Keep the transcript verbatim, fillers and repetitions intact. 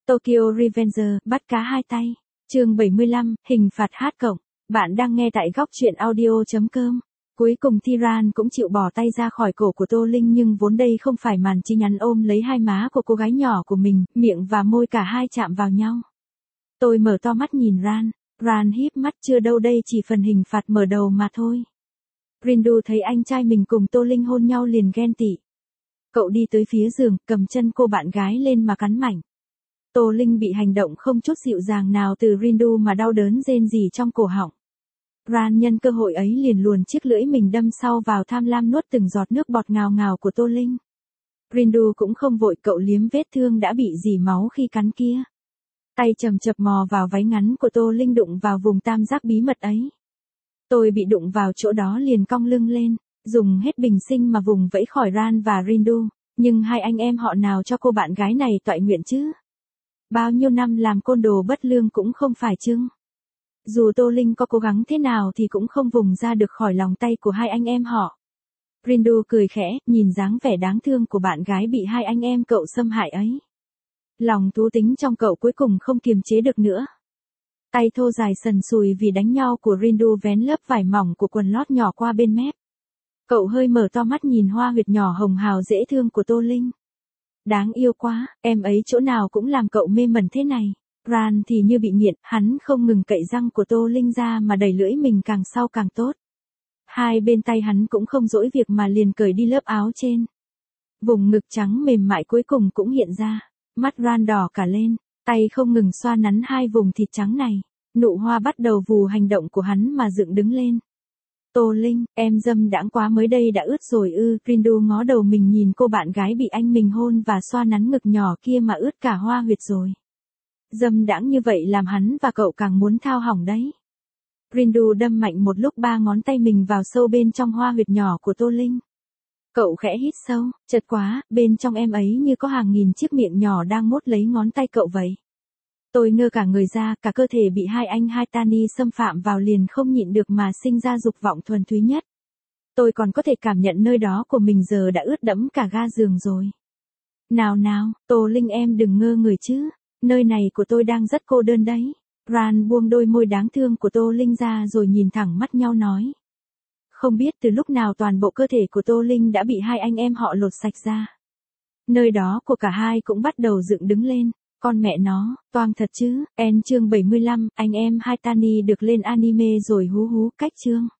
Tokyo Revenger, bắt cá hai tay. Chương bảy mươi lăm, hình phạt H cộng. Bạn đang nghe tại góc truyện audio chấm com. Cuối cùng Tyran cũng chịu bỏ tay ra khỏi cổ của Tô Linh, nhưng vốn đây không phải màn chi nhắn ôm lấy hai má của cô gái nhỏ của mình, miệng và môi cả hai chạm vào nhau. Tôi mở to mắt nhìn Ran, Ran híp mắt, chưa đâu, đây chỉ phần hình phạt mở đầu mà thôi. Rindu thấy anh trai mình cùng Tô Linh hôn nhau liền ghen tị. Cậu đi tới phía giường, cầm chân cô bạn gái lên mà cắn mạnh. Tô Linh bị hành động không chút dịu dàng nào từ Rindu mà đau đớn rên rỉ trong cổ họng. Ran nhân cơ hội ấy liền luồn chiếc lưỡi mình đâm sau vào, tham lam nuốt từng giọt nước bọt ngào ngào của Tô Linh. Rindu cũng không vội, cậu liếm vết thương đã bị rỉ máu khi cắn kia. Tay chầm chập mò vào váy ngắn của Tô Linh, đụng vào vùng tam giác bí mật ấy. Tôi bị đụng vào chỗ đó liền cong lưng lên, dùng hết bình sinh mà vùng vẫy khỏi Ran và Rindu, nhưng hai anh em họ nào cho cô bạn gái này toại nguyện chứ? Bao nhiêu năm làm côn đồ bất lương cũng không phải chưng. Dù Tô Linh có cố gắng thế nào thì cũng không vùng ra được khỏi lòng tay của hai anh em họ. Rindu cười khẽ, nhìn dáng vẻ đáng thương của bạn gái bị hai anh em cậu xâm hại ấy. Lòng thú tính trong cậu cuối cùng không kiềm chế được nữa. Tay thô dài sần sùi vì đánh nhau của Rindu vén lớp vải mỏng của quần lót nhỏ qua bên mép. Cậu hơi mở to mắt nhìn hoa huyệt nhỏ hồng hào dễ thương của Tô Linh. Đáng yêu quá, em ấy chỗ nào cũng làm cậu mê mẩn thế này. Ran thì như bị nghiện, hắn không ngừng cậy răng của Tô Linh ra mà đẩy lưỡi mình càng sau càng tốt. Hai bên tay hắn cũng không dỗi việc mà liền cởi đi lớp áo trên. Vùng ngực trắng mềm mại cuối cùng cũng hiện ra. Mắt Ran đỏ cả lên, tay không ngừng xoa nắn hai vùng thịt trắng này. Nụ hoa bắt đầu vù hành động của hắn mà dựng đứng lên. Tô Linh, em dâm đãng quá, mới đây đã ướt rồi ư? Rindu ngó đầu mình nhìn cô bạn gái bị anh mình hôn và xoa nắn ngực nhỏ kia mà ướt cả hoa huyệt rồi. Dâm đãng như vậy làm hắn và cậu càng muốn thao hỏng đấy. Rindu đâm mạnh một lúc ba ngón tay mình vào sâu bên trong hoa huyệt nhỏ của Tô Linh. Cậu khẽ hít sâu, chật quá, bên trong em ấy như có hàng nghìn chiếc miệng nhỏ đang mốt lấy ngón tay cậu vậy. Tôi ngơ cả người ra, cả cơ thể bị hai anh hai Tani xâm phạm vào liền không nhịn được mà sinh ra dục vọng thuần túy nhất. Tôi còn có thể cảm nhận nơi đó của mình giờ đã ướt đẫm cả ga giường rồi. Nào nào, Tô Linh em đừng ngơ người chứ, nơi này của tôi đang rất cô đơn đấy. Ran buông đôi môi đáng thương của Tô Linh ra rồi nhìn thẳng mắt nhau nói. Không biết từ lúc nào toàn bộ cơ thể của Tô Linh đã bị hai anh em họ lột sạch ra. Nơi đó của cả hai cũng bắt đầu dựng đứng lên. Con mẹ nó, toang thật chứ. En chương bảy mươi lăm, anh em hai Tani được lên anime rồi hú hú cách chương.